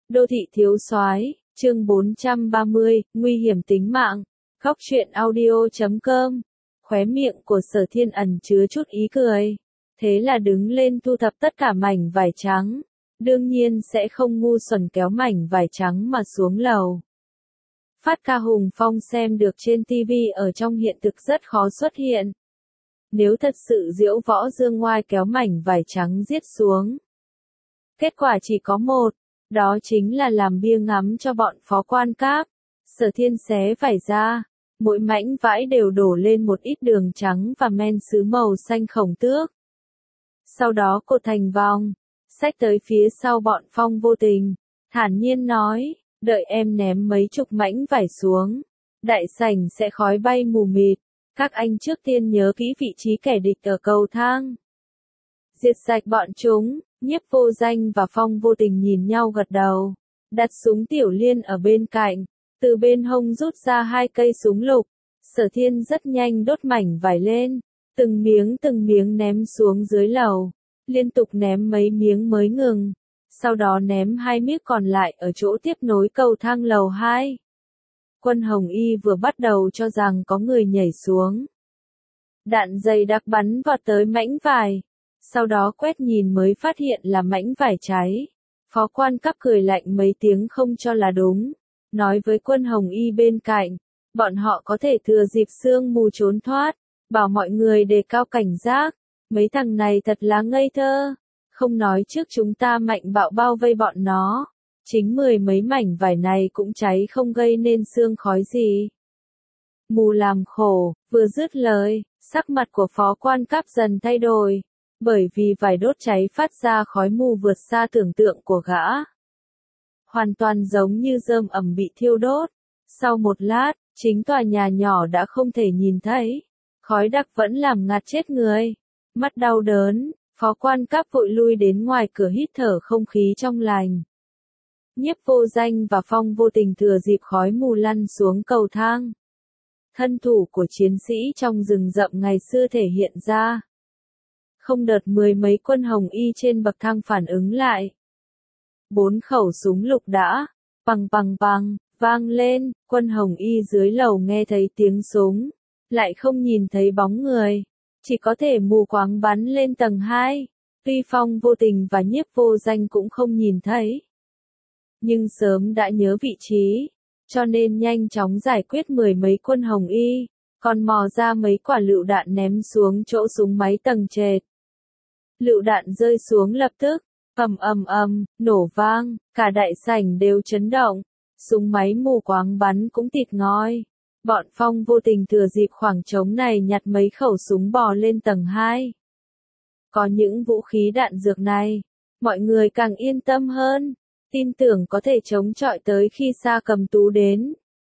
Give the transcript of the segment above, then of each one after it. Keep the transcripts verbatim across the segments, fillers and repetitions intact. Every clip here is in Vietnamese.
Đô thị thiếu soái, chương bốn trăm ba mươi, nguy hiểm tính mạng. Góc truyện audio chấm com. Khóe miệng của Sở Thiên ẩn chứa chút ý cười. Thế là đứng lên thu thập tất cả mảnh vải trắng. Đương nhiên sẽ không ngu xuẩn kéo mảnh vải trắng mà xuống lầu. Phát ca hùng phong xem được trên ti vi ở trong hiện thực rất khó xuất hiện. Nếu thật sự Diễu Võ Dương Ngoai kéo mảnh vải trắng giết xuống. Kết quả chỉ có một, đó chính là làm bia ngắm cho bọn phó quan cáp. Sở Thiên xé vải ra, mỗi mảnh vải đều đổ lên một ít đường trắng và men sứ màu xanh khổng tước. Sau đó cột thành vòng, xách tới phía sau bọn Phong Vô Tình, thản nhiên nói, đợi em ném mấy chục mảnh vải xuống, đại sảnh sẽ khói bay mù mịt, các anh trước tiên nhớ kỹ vị trí kẻ địch ở cầu thang. Diệt sạch bọn chúng. Nhiếp Vô Danh và Phong Vô Tình nhìn nhau gật đầu, đặt súng Tiểu Liên ở bên cạnh, từ bên hông rút ra hai cây súng lục. Sở Thiên rất nhanh đốt mảnh vải lên, từng miếng từng miếng ném xuống dưới lầu, liên tục ném mấy miếng mới ngừng, sau đó ném hai miếng còn lại ở chỗ tiếp nối cầu thang lầu hai. Quân Hồng Y vừa bắt đầu cho rằng có người nhảy xuống. Đạn dày đặc bắn vào tới mảnh vải. Sau đó quét nhìn mới phát hiện là mảnh vải cháy. Phó quan cắp cười lạnh mấy tiếng không cho là đúng. Nói với Quân Hồng Y bên cạnh, bọn họ có thể thừa dịp sương mù trốn thoát, bảo mọi người đề cao cảnh giác. Mấy thằng này thật là ngây thơ. Không nói trước chúng ta mạnh bạo bao vây bọn nó. Chính mười mấy mảnh vải này cũng cháy không gây nên sương khói gì. Mù làm khổ, vừa dứt lời, sắc mặt của phó quan cắp dần thay đổi. Bởi vì vải đốt cháy phát ra khói mù vượt xa tưởng tượng của gã. Hoàn toàn giống như rơm ẩm bị thiêu đốt. Sau một lát, chính tòa nhà nhỏ đã không thể nhìn thấy. Khói đặc vẫn làm ngạt chết người. Mắt đau đớn, phó quan cáp vội lui đến ngoài cửa hít thở không khí trong lành. Nhiếp Vô Danh và Phong Vô Tình thừa dịp khói mù lăn xuống cầu thang. Thân thủ của chiến sĩ trong rừng rậm ngày xưa thể hiện ra. Không đợt mười mấy quân Hồng Y trên bậc thang phản ứng lại. Bốn khẩu súng lục đã, bằng bằng bằng, vang lên, quân Hồng Y dưới lầu nghe thấy tiếng súng, lại không nhìn thấy bóng người, chỉ có thể mù quáng bắn lên tầng hai, tuy Phong Vô Tình và Nhiếp Vô Danh cũng không nhìn thấy. Nhưng sớm đã nhớ vị trí, cho nên nhanh chóng giải quyết mười mấy quân Hồng Y, còn mò ra mấy quả lựu đạn ném xuống chỗ súng máy tầng trệt. Lựu đạn rơi xuống lập tức, ầm ầm ầm, nổ vang, cả đại sảnh đều chấn động, súng máy mù quáng bắn cũng tịt ngoi. Bọn Phong Vô Tình thừa dịp khoảng trống này nhặt mấy khẩu súng bò lên tầng hai. Có những vũ khí đạn dược này, mọi người càng yên tâm hơn, tin tưởng có thể chống chọi tới khi Sa Cầm Tú đến.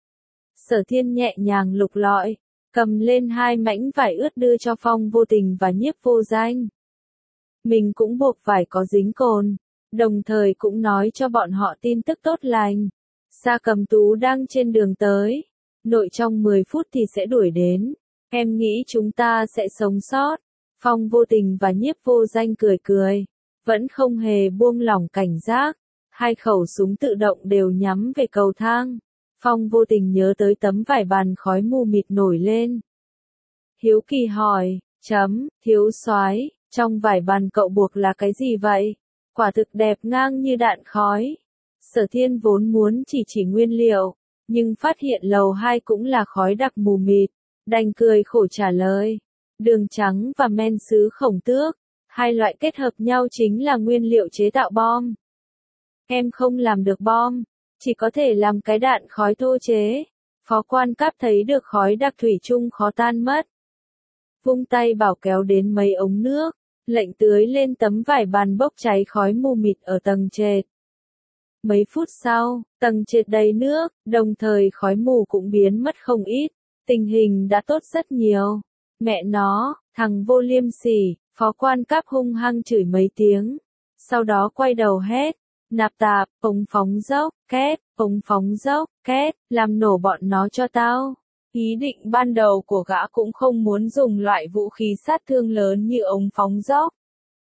Sở Thiên nhẹ nhàng lục lọi, cầm lên hai mảnh vải ướt đưa cho Phong Vô Tình và Nhiếp Vô Danh. Mình cũng buộc phải có dính cồn, đồng thời cũng nói cho bọn họ tin tức tốt lành. Sa Cầm Tú đang trên đường tới, nội trong mười phút thì sẽ đuổi đến, em nghĩ chúng ta sẽ sống sót. Phong Vô Tình và Nhiếp Vô Danh cười cười, vẫn không hề buông lỏng cảnh giác, hai khẩu súng tự động đều nhắm về cầu thang. Phong Vô Tình nhớ tới tấm vải bàn khói mù mịt nổi lên. Hiếu kỳ hỏi, chấm, thiếu soái, trong vải bàn cậu buộc là cái gì vậy? Quả thực đẹp ngang như đạn khói. Sở Thiên vốn muốn chỉ chỉ nguyên liệu, nhưng phát hiện lầu hai cũng là khói đặc mù mịt, đành cười khổ trả lời. Đường trắng và men sứ khổng tước, hai loại kết hợp nhau chính là nguyên liệu chế tạo bom. Em không làm được bom, chỉ có thể làm cái đạn khói thô chế. Phó quan cáp thấy được khói đặc thủy chung khó tan mất. Vung tay bảo kéo đến mấy ống nước, lệnh tưới lên tấm vải bàn bốc cháy khói mù mịt ở tầng trệt. Mấy phút sau, tầng trệt đầy nước, đồng thời khói mù cũng biến mất không ít, tình hình đã tốt rất nhiều. Mẹ nó, thằng vô liêm sỉ, phó quan cáp hung hăng chửi mấy tiếng, sau đó quay đầu hét, nạp tạp, ống phóng dốc, két, ống phóng dốc, két, làm nổ bọn nó cho tao. Ý định ban đầu của gã cũng không muốn dùng loại vũ khí sát thương lớn như ống phóng dốc.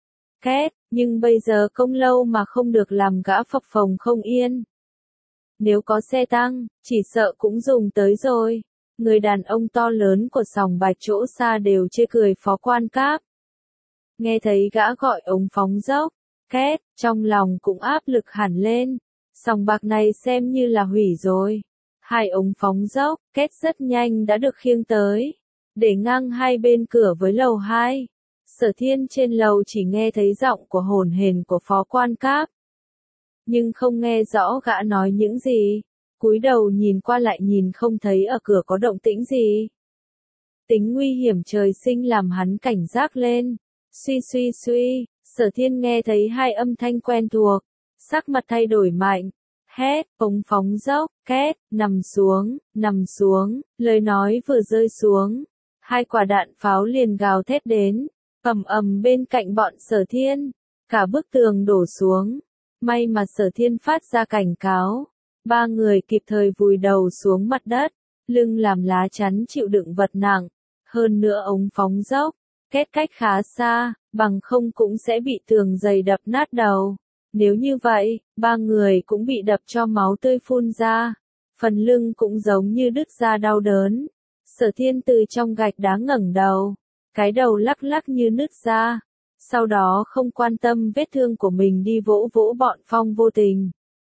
Két, nhưng bây giờ công lâu mà không được làm gã phập phồng không yên. Nếu có xe tăng, chỉ sợ cũng dùng tới rồi. Người đàn ông to lớn của sòng bạc chỗ xa đều chê cười Phó Quan Cáp. Nghe thấy gã gọi ống phóng dốc, két, trong lòng cũng áp lực hẳn lên. Sòng bạc này xem như là hủy rồi. Hai ống phóng dốc, két rất nhanh đã được khiêng tới, để ngang hai bên cửa với lầu hai. Sở Thiên trên lầu chỉ nghe thấy giọng của hồn hển của Phó Quan Cáp, nhưng không nghe rõ gã nói những gì. Cúi đầu nhìn qua lại nhìn không thấy ở cửa có động tĩnh gì. Tính nguy hiểm trời sinh làm hắn cảnh giác lên. Suy suy suy, Sở Thiên nghe thấy hai âm thanh quen thuộc, sắc mặt thay đổi mạnh. Hét, ống phóng dốc, két, nằm xuống, nằm xuống, lời nói vừa rơi xuống. Hai quả đạn pháo liền gào thét đến, ầm ầm bên cạnh bọn Sở Thiên. Cả bức tường đổ xuống. May mà Sở Thiên phát ra cảnh cáo. Ba người kịp thời vùi đầu xuống mặt đất, lưng làm lá chắn chịu đựng vật nặng. Hơn nữa ống phóng dốc, két cách khá xa, bằng không cũng sẽ bị tường dày đập nát đầu. Nếu như vậy, ba người cũng bị đập cho máu tươi phun ra. Phần lưng cũng giống như đứt ra đau đớn. Sở Thiên từ trong gạch đá ngẩng đầu, cái đầu lắc lắc như nứt ra. Sau đó không quan tâm vết thương của mình đi vỗ vỗ bọn Phong Vô Tình.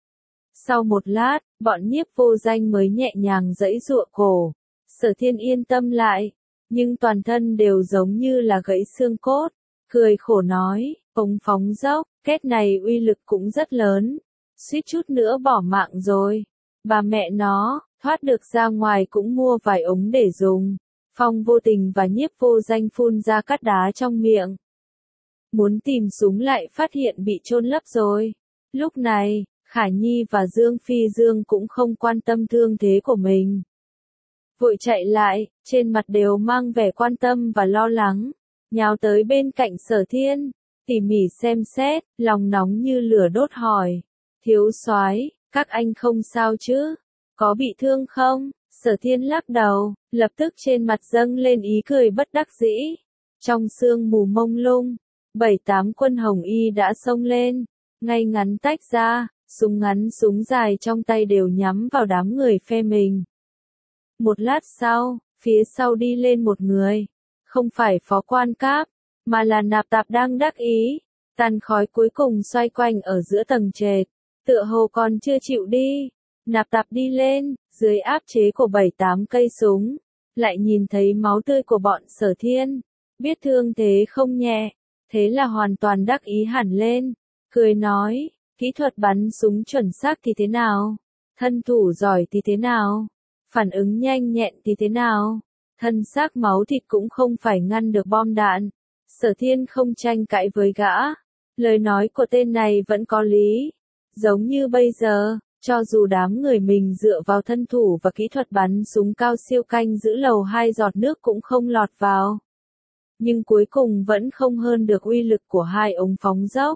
Sau một lát, bọn Nhiếp Vô Danh mới nhẹ nhàng giãy giụa cổ. Sở Thiên yên tâm lại, nhưng toàn thân đều giống như là gãy xương cốt. Cười khổ nói, ống phóng dốc, két này uy lực cũng rất lớn. Suýt chút nữa bỏ mạng rồi. Bà mẹ nó, thoát được ra ngoài cũng mua vài ống để dùng. Phong Vô Tình và Nhiếp Vô Danh phun ra cát đá trong miệng. Muốn tìm súng lại phát hiện bị chôn lấp rồi. Lúc này, Khả Nhi và Dương Phi Dương cũng không quan tâm thương thế của mình. Vội chạy lại, trên mặt đều mang vẻ quan tâm và lo lắng, nhào tới bên cạnh Sở Thiên, tỉ mỉ xem xét, lòng nóng như lửa đốt hỏi. Thiếu soái, các anh không sao chứ? Có bị thương không? Sở Thiên lắc đầu, lập tức trên mặt dâng lên ý cười bất đắc dĩ. Trong sương mù mông lung, bảy tám quân hồng y đã xông lên, ngay ngắn tách ra, súng ngắn súng dài trong tay đều nhắm vào đám người phe mình. Một lát sau, phía sau đi lên một người, không phải Phó Quan Cáp, mà là Nạp Tạp đang đắc ý. Tàn khói cuối cùng xoay quanh ở giữa tầng trệt, tựa hồ còn chưa chịu đi. Nạp Tạp đi lên, dưới áp chế của bảy tám cây súng, lại nhìn thấy máu tươi của bọn Sở Thiên, biết thương thế không nhẹ, thế là hoàn toàn đắc ý hẳn lên, cười nói, kỹ thuật bắn súng chuẩn xác thì thế nào? Thân thủ giỏi thì thế nào? Phản ứng nhanh nhẹn thì thế nào? Thân xác máu thịt cũng không phải ngăn được bom đạn. Sở Thiên không tranh cãi với gã. Lời nói của tên này vẫn có lý. Giống như bây giờ, cho dù đám người mình dựa vào thân thủ và kỹ thuật bắn súng cao siêu canh giữ lầu hai giọt nước cũng không lọt vào. Nhưng cuối cùng vẫn không hơn được uy lực của hai ống phóng dốc.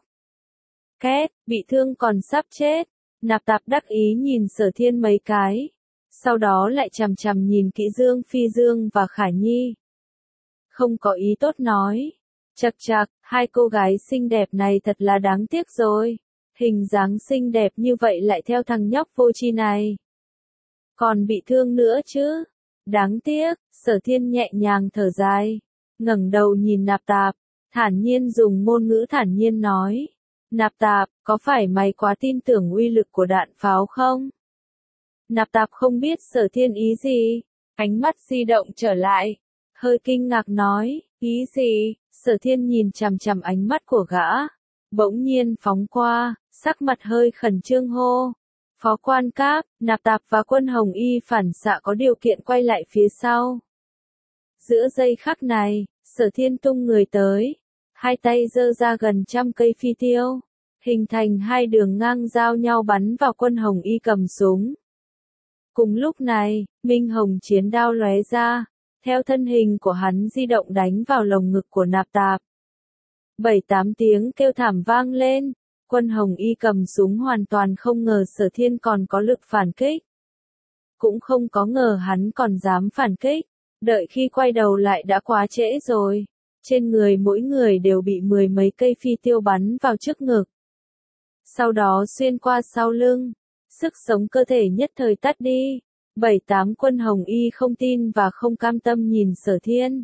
Két, bị thương còn sắp chết. Nạp Tạp đắc ý nhìn Sở Thiên mấy cái. Sau đó lại chằm chằm nhìn kỹ Dương Phi Dương và Khả Nhi. Không có ý tốt nói. Chậc chậc, hai cô gái xinh đẹp này thật là đáng tiếc rồi. Hình dáng xinh đẹp như vậy lại theo thằng nhóc vô tri này. Còn bị thương nữa chứ. Đáng tiếc, Sở Thiên nhẹ nhàng thở dài. Ngẩng đầu nhìn Nạp Tạp, thản nhiên dùng ngôn ngữ thản nhiên nói. Nạp Tạp, có phải mày quá tin tưởng uy lực của đạn pháo không? Nạp Tạp không biết Sở Thiên ý gì, ánh mắt di động trở lại, hơi kinh ngạc nói, ý gì? Sở Thiên nhìn chằm chằm ánh mắt của gã, bỗng nhiên phóng qua, sắc mặt hơi khẩn trương hô. Phó Quan Cáp, Nạp Tạp và quân Hồng Y phản xạ có điều kiện quay lại phía sau. Giữa giây khắc này, Sở Thiên tung người tới, hai tay giơ ra gần trăm cây phi tiêu, hình thành hai đường ngang giao nhau bắn vào quân Hồng Y cầm súng. Cùng lúc này, Minh Hồng chiến đao lóe ra, theo thân hình của hắn di động đánh vào lồng ngực của Nạp Tạp. Bảy tám tiếng kêu thảm vang lên, quân Hồng Y cầm súng hoàn toàn không ngờ Sở Thiên còn có lực phản kích. Cũng không có ngờ hắn còn dám phản kích, đợi khi quay đầu lại đã quá trễ rồi. Trên người mỗi người đều bị mười mấy cây phi tiêu bắn vào trước ngực. Sau đó xuyên qua sau lưng. Sức sống cơ thể nhất thời tắt đi. Bảy tám quân Hồng Y không tin và không cam tâm nhìn Sở Thiên.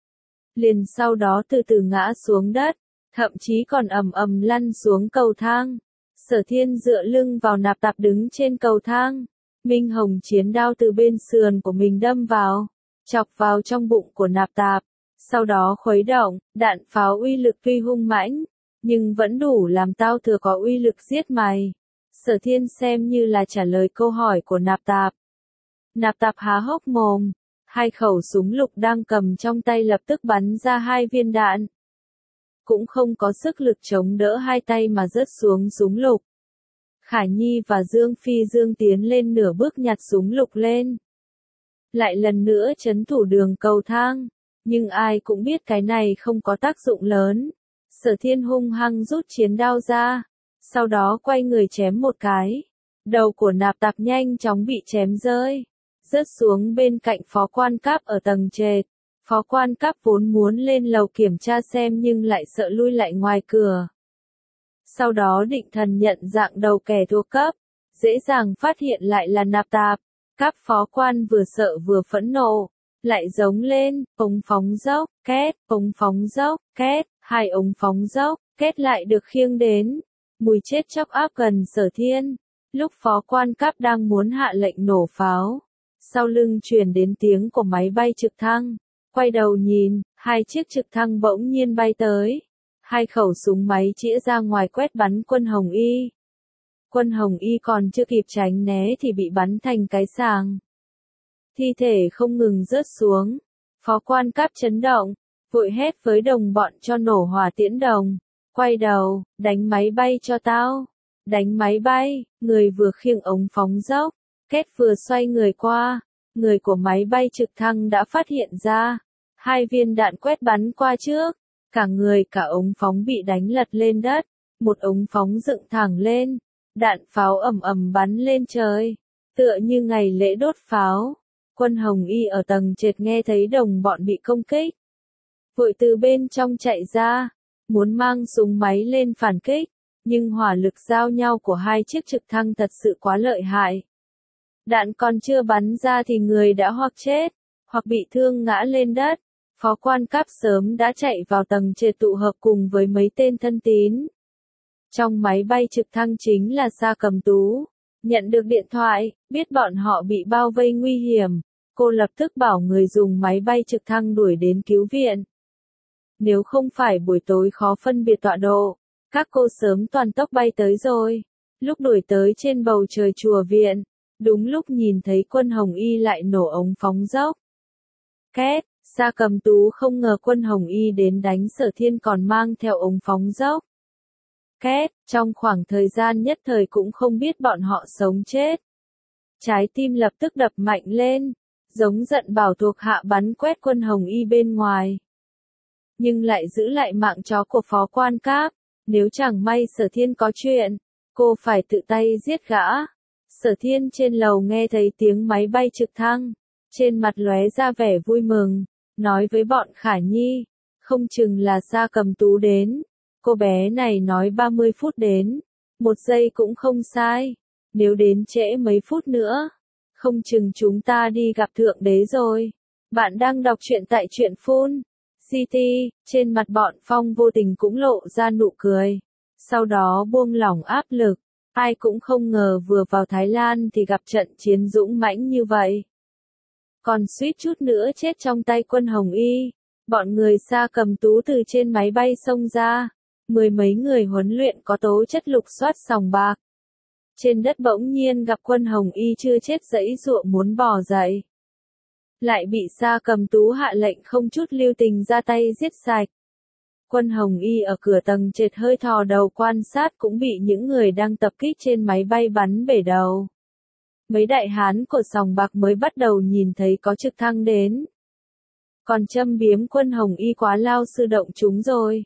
Liền sau đó từ từ ngã xuống đất, thậm chí còn ầm ầm lăn xuống cầu thang. Sở Thiên dựa lưng vào nạp tạp đứng trên cầu thang. Minh Hồng chiến đao từ bên sườn của mình đâm vào, chọc vào trong bụng của nạp tạp. Sau đó khuấy động, đạn pháo uy lực tuy hung mãnh, nhưng vẫn đủ làm Tao Thừa có uy lực giết mày. Sở Thiên xem như là trả lời câu hỏi của nạp tạp. Nạp tạp há hốc mồm, hai khẩu súng lục đang cầm trong tay lập tức bắn ra hai viên đạn. Cũng không có sức lực chống đỡ hai tay mà rớt xuống súng lục. Khả Nhi và Dương Phi Dương tiến lên nửa bước nhặt súng lục lên. Lại lần nữa trấn thủ đường cầu thang, nhưng ai cũng biết cái này không có tác dụng lớn. Sở Thiên hung hăng rút chiến đao ra, sau đó quay người chém một cái. Đầu của nạp tạp nhanh chóng bị chém rơi, rớt xuống bên cạnh phó quan cáp ở tầng trệt. Phó quan cáp vốn muốn lên lầu kiểm tra xem nhưng lại sợ lui lại ngoài cửa. Sau đó định thần nhận dạng đầu kẻ thua cấp, dễ dàng phát hiện lại là nạp tạp. Các phó quan vừa sợ vừa phẫn nộ, lại giống lên, ống phóng dốc, két, ống phóng dốc, két, hai ống phóng dốc, két lại được khiêng đến. Mùi chết chóc áp gần Sở Thiên. Lúc phó quan cáp đang muốn hạ lệnh nổ pháo, sau lưng truyền đến tiếng của máy bay trực thăng. Quay đầu nhìn, hai chiếc trực thăng bỗng nhiên bay tới. Hai khẩu súng máy chĩa ra ngoài quét bắn quân Hồng Y. Quân Hồng Y còn chưa kịp tránh né thì bị bắn thành cái sàng. Thi thể không ngừng rớt xuống. Phó quan cáp chấn động, vội hét với đồng bọn cho nổ hỏa tiễn đồng. Quay đầu, đánh máy bay cho tao. Đánh máy bay, người vừa khiêng ống phóng dốc, kết vừa xoay người qua. Người của máy bay trực thăng đã phát hiện ra. Hai viên đạn quét bắn qua trước. Cả người cả ống phóng bị đánh lật lên đất. Một ống phóng dựng thẳng lên. Đạn pháo ầm ầm bắn lên trời. Tựa như ngày lễ đốt pháo. Quân Hồng Y ở tầng trệt nghe thấy đồng bọn bị công kích. Vội từ bên trong chạy ra. Muốn mang súng máy lên phản kích. Nhưng hỏa lực giao nhau của hai chiếc trực thăng thật sự quá lợi hại. Đạn còn chưa bắn ra thì người đã hoặc chết, hoặc bị thương ngã lên đất. Phó quan cáp sớm đã chạy vào tầng trệt tụ hợp cùng với mấy tên thân tín. Trong máy bay trực thăng chính là Sa Cầm Tú. Nhận được điện thoại, biết bọn họ bị bao vây nguy hiểm. Cô lập tức bảo người dùng máy bay trực thăng đuổi đến cứu viện. Nếu không phải buổi tối khó phân biệt tọa độ, các cô sớm toàn tốc bay tới rồi. Lúc đuổi tới trên bầu trời chùa viện, đúng lúc nhìn thấy quân Hồng Y lại nổ ống phóng dốc. Két, Sa Cầm Tú không ngờ quân Hồng Y đến đánh Sở Thiên còn mang theo ống phóng dốc. Két, trong khoảng thời gian nhất thời cũng không biết bọn họ sống chết. Trái tim lập tức đập mạnh lên, giống giận bảo thuộc hạ bắn quét quân Hồng Y bên ngoài. Nhưng lại giữ lại mạng chó của phó quan cáp, nếu chẳng may Sở Thiên có chuyện, cô phải tự tay giết gã. Sở Thiên trên lầu nghe thấy tiếng máy bay trực thăng, trên mặt lóe ra vẻ vui mừng, nói với bọn Khả Nhi, không chừng là Sa Cầm Tú đến. Cô bé này nói ba mươi phút đến, một giây cũng không sai, nếu đến trễ mấy phút nữa, không chừng chúng ta đi gặp Thượng Đế rồi. Bạn đang đọc truyện tại truyện phun City, trên mặt bọn Phong vô tình cũng lộ ra nụ cười, sau đó buông lỏng áp lực. Ai cũng không ngờ vừa vào Thái Lan thì gặp trận chiến dũng mãnh như vậy. Còn suýt chút nữa chết trong tay quân Hồng Y. Bọn người Sa Cầm Tú từ trên máy bay xông ra. Mười mấy người huấn luyện có tố chất lục soát sòng bạc. Trên đất bỗng nhiên gặp quân Hồng Y chưa chết giãy giụa muốn bò dậy. Lại bị Sa Cầm Tú hạ lệnh không chút lưu tình ra tay giết sạch. Quân Hồng Y ở cửa tầng trệt hơi thò đầu quan sát cũng bị những người đang tập kích trên máy bay bắn bể đầu. Mấy đại hán của sòng bạc mới bắt đầu nhìn thấy có trực thăng đến. Còn châm biếm quân Hồng Y quá lao sư động chúng rồi.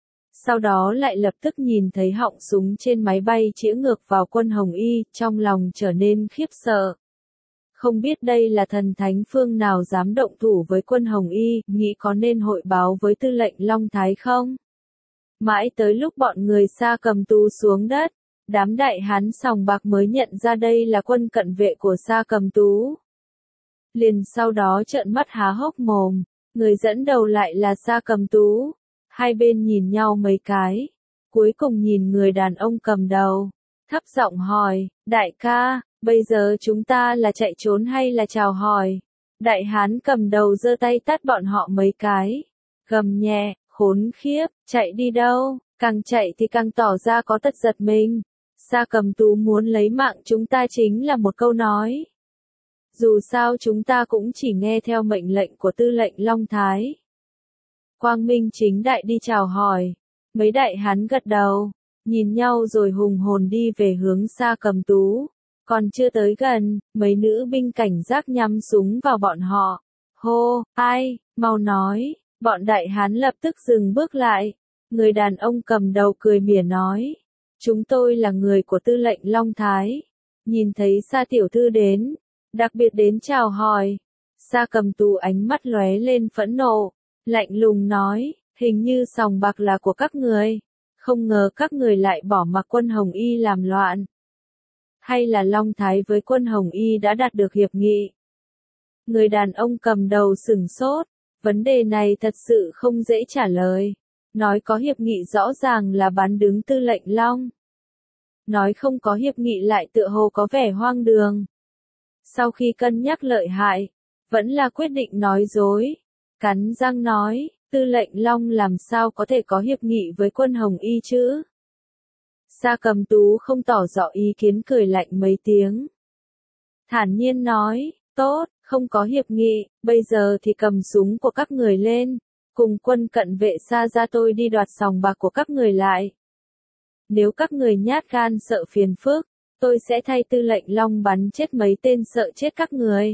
Sau đó lại lập tức nhìn thấy họng súng trên máy bay chĩa ngược vào quân Hồng Y, trong lòng trở nên khiếp sợ. Không biết đây là thần thánh phương nào dám động thủ với quân Hồng Y, nghĩ có nên hội báo với tư lệnh Long Thái không? Mãi tới lúc bọn người Sa Cầm Tú xuống đất, đám đại hán sòng bạc mới nhận ra đây là quân cận vệ của Sa Cầm Tú. Liền sau đó trợn mắt há hốc mồm, người dẫn đầu lại là Sa Cầm Tú. Hai bên nhìn nhau mấy cái, cuối cùng nhìn người đàn ông cầm đầu, thấp giọng hỏi, đại ca, bây giờ chúng ta là chạy trốn hay là chào hỏi? Đại hán cầm đầu giơ tay tát bọn họ mấy cái, gầm nhẹ, khốn khiếp, chạy đi đâu, càng chạy thì càng tỏ ra có tật giật mình. Sa Cầm Tú muốn lấy mạng chúng ta chính là một câu nói. Dù sao chúng ta cũng chỉ nghe theo mệnh lệnh của tư lệnh Long Thái. Quang Minh chính đại đi chào hỏi, mấy đại hán gật đầu, nhìn nhau rồi hùng hồn đi về hướng Sa Cầm Tú. Còn chưa tới gần, mấy nữ binh cảnh giác nhắm súng vào bọn họ. Hô, ai, mau nói, bọn đại hán lập tức dừng bước lại. Người đàn ông cầm đầu cười mỉa nói, chúng tôi là người của tư lệnh Long Thái. Nhìn thấy Sa tiểu thư đến, đặc biệt đến chào hỏi. Sa Cầm Tú ánh mắt lóe lên phẫn nộ, lạnh lùng nói, hình như sòng bạc là của các người. Không ngờ các người lại bỏ mặc quân Hồng Y làm loạn. Hay là Long Thái với quân Hồng Y đã đạt được hiệp nghị? Người đàn ông cầm đầu sửng sốt, vấn đề này thật sự không dễ trả lời. Nói có hiệp nghị rõ ràng là bán đứng tư lệnh Long. Nói không có hiệp nghị lại tựa hồ có vẻ hoang đường. Sau khi cân nhắc lợi hại, vẫn là quyết định nói dối. Cắn răng nói, tư lệnh Long làm sao có thể có hiệp nghị với quân Hồng Y chứ? Sa Cầm Tú không tỏ rõ ý kiến, cười lạnh mấy tiếng. Thản nhiên nói, tốt, không có hiệp nghị, bây giờ thì cầm súng của các người lên, cùng quân cận vệ Sa gia tôi đi đoạt sòng bạc của các người lại. Nếu các người nhát gan sợ phiền phức, tôi sẽ thay tư lệnh Long bắn chết mấy tên sợ chết các người.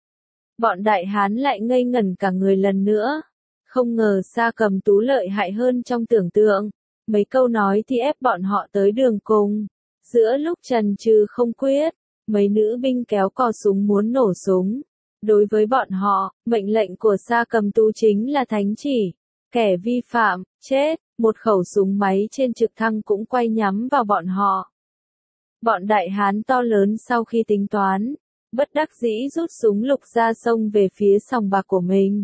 Bọn đại hán lại ngây ngẩn cả người lần nữa. Không ngờ Sa Cầm Tú lợi hại hơn trong tưởng tượng. Mấy câu nói thì ép bọn họ tới đường cùng. Giữa lúc chần chừ không quyết, mấy nữ binh kéo cò súng muốn nổ súng. Đối với bọn họ, mệnh lệnh của Sa Cầm Tú chính là thánh chỉ. Kẻ vi phạm, chết, một khẩu súng máy trên trực thăng cũng quay nhắm vào bọn họ. Bọn đại hán to lớn sau khi tính toán, bất đắc dĩ rút súng lục ra xông về phía sòng bạc của mình.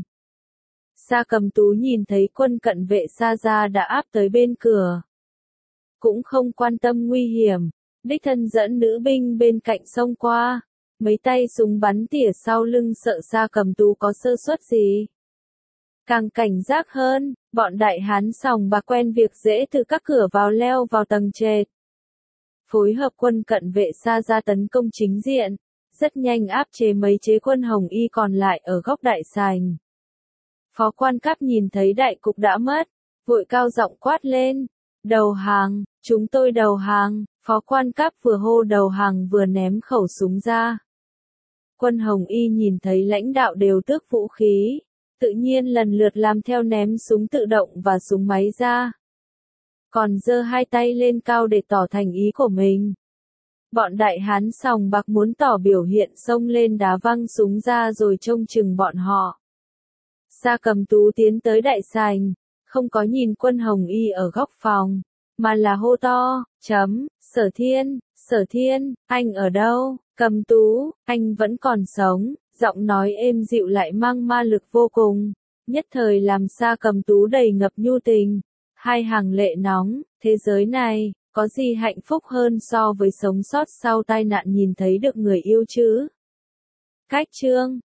Sa Cầm Tú nhìn thấy quân cận vệ Sa gia đã áp tới bên cửa. Cũng không quan tâm nguy hiểm, đích thân dẫn nữ binh bên cạnh xông qua, mấy tay súng bắn tỉa sau lưng sợ Sa Cầm Tú có sơ suất gì. Càng cảnh giác hơn, bọn đại hán sòng bạc quen việc dễ từ các cửa vào leo vào tầng trệt. Phối hợp quân cận vệ Sa gia tấn công chính diện, rất nhanh áp chế mấy chế quân Hồng Y còn lại ở góc đại sảnh. Phó quan Cáp nhìn thấy đại cục đã mất, vội cao giọng quát lên, đầu hàng, chúng tôi đầu hàng. Phó quan Cáp vừa hô đầu hàng vừa ném khẩu súng ra. Quân Hồng Y nhìn thấy lãnh đạo đều tước vũ khí, tự nhiên lần lượt làm theo ném súng tự động và súng máy ra. Còn giơ hai tay lên cao để tỏ thành ý của mình. Bọn đại hán sòng bạc muốn tỏ biểu hiện xông lên đá văng súng ra rồi trông chừng bọn họ. Sa Cầm Tú tiến tới đại sảnh, không có nhìn quân Hồng Y ở góc phòng, mà là hô to, chấm, Sở Thiên, Sở Thiên, anh ở đâu? Cầm Tú, anh vẫn còn sống. Giọng nói êm dịu lại mang ma lực vô cùng, nhất thời làm Sa Cầm Tú đầy ngập nhu tình. Hai hàng lệ nóng, thế giới này, có gì hạnh phúc hơn so với sống sót sau tai nạn nhìn thấy được người yêu chứ? Cách chương